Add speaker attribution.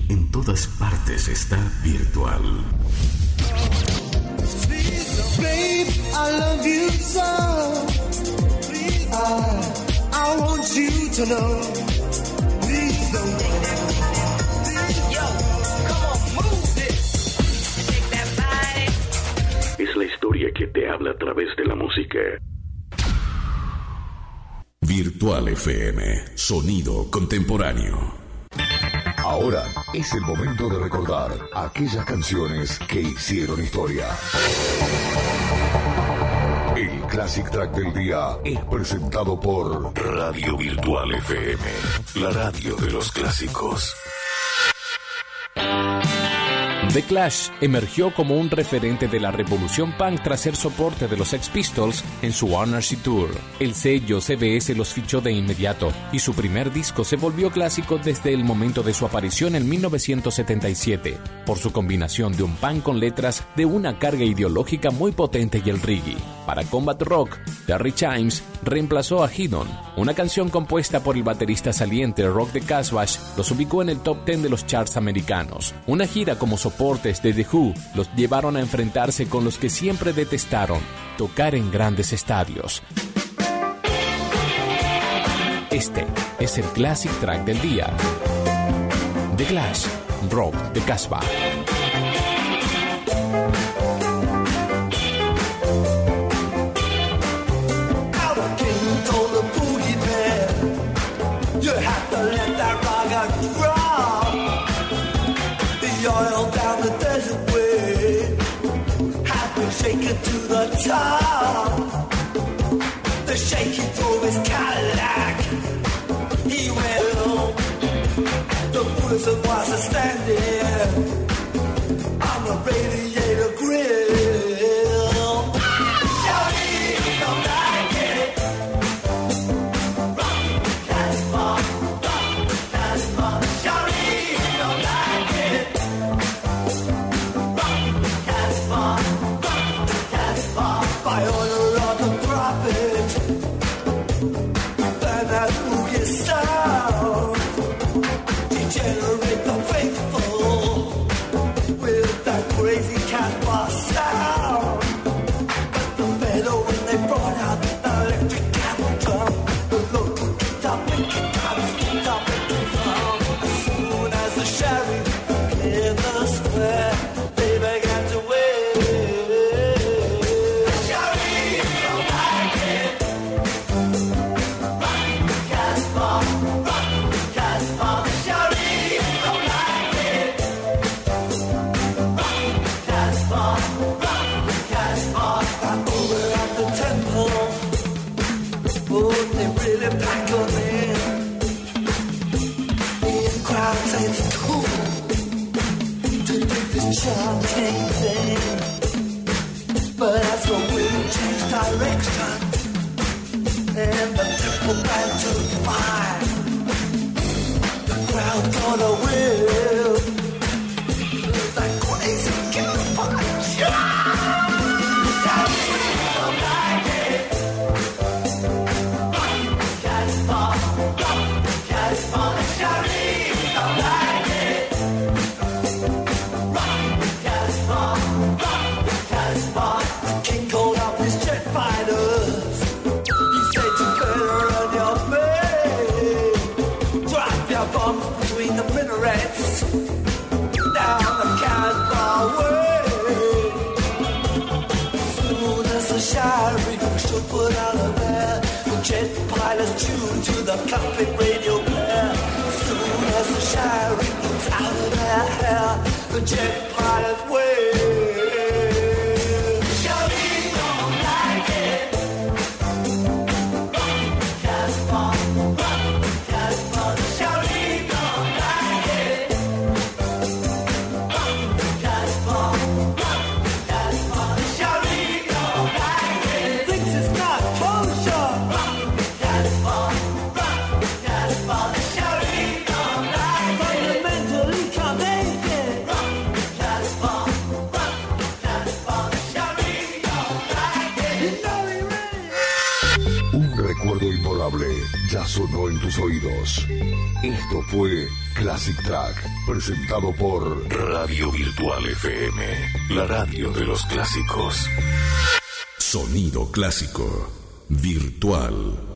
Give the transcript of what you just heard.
Speaker 1: en todas partes está virtual.
Speaker 2: Babe, I love you so. Please, I want you to know. Please don't go. Yo, come on, move this. Shake that body.
Speaker 1: Es la historia que te habla a través de la música. Virtual FM, sonido contemporáneo.
Speaker 3: Ahora es el momento de recordar aquellas canciones que hicieron historia. El Classic Track del día es presentado por Radio Virtual FM, la radio de los clásicos.
Speaker 4: The Clash emergió como un referente de la revolución punk tras ser soporte de los Sex Pistols en su Anarchy Tour. El sello CBS los fichó de inmediato y su primer disco se volvió clásico desde el momento de su aparición en 1977, por su combinación de un punk con letras de una carga ideológica muy potente y el reggae. Para Combat Rock, Terry Chimes reemplazó a Hedon. Una canción compuesta por el baterista saliente Rock the Casbah los ubicó en el top 10 de los charts americanos. Una gira como soportes de The Who los llevaron a enfrentarse con los que siempre detestaron, tocar en grandes estadios. Este es el Classic Track del día. The Clash, Rock the Casbah.
Speaker 2: Shaking to the top. The shaky drove his Cadillac. He went home. The wizard was standing on the radiator grill. Shouting, don't like it. Rock the Casbah, rock the Casbah. Shouting, don't like it. Rock the Casbah. By order of the prophet, burn that boogie sound, degenerate the faithful with that crazy Casbah sound. But the meadow when they brought out the electric cattle drum, the local guitar making drum. As soon as the sheriff cleared the square, they began to wave. Chanting thing, but as the wind changed direction and the temple began to fire, the crowd got a will. That crazy campfire. Between the minarets down the Casbah way. Soon as the sheriff should put out of there, the jet pilots tuned to the cockpit radio player. Soon as the sheriff was out of their hair, the jet pilots way. Shouting don't like it. Rock the Casbah, rock the Casbah, shouting. Fundamentally connected.
Speaker 3: sonó en tus oídos. Esto fue Classic Track, presentado por Radio Virtual FM, la radio de los clásicos.
Speaker 1: Sonido clásico, virtual.